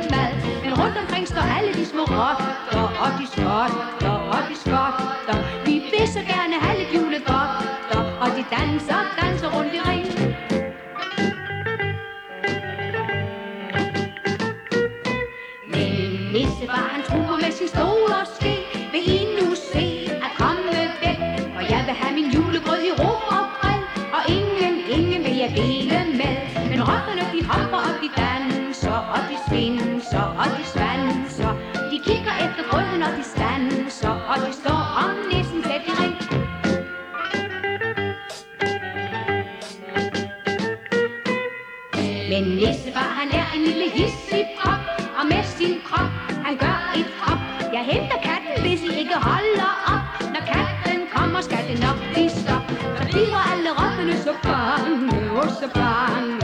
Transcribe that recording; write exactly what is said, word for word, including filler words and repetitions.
mad. Men rundt omkring står alle de små rotter, og de skotter, og de skotter. Vi vil så gerne have lidt julegodter, og de danser, danser rundt i ring. Men nissefar han truer med sin store ske. Vil I nu se at komme væk? Og jeg vil have min julegrød i ro og fred, og ingen, ingen vil jeg dele med. Men rotterne de hopper og de danser, og de svinser og de svanser. De kigger efter grøden og de stanser, og de står om nissen tæt i ring. Men nissefar han er en lille hissig prop, og med sin krop han gør et hop. Jeg henter katten, hvis I ikke holder op. Når katten kommer, skal det nok blive stop. Så bliver alle rotterne så bange, og så bange.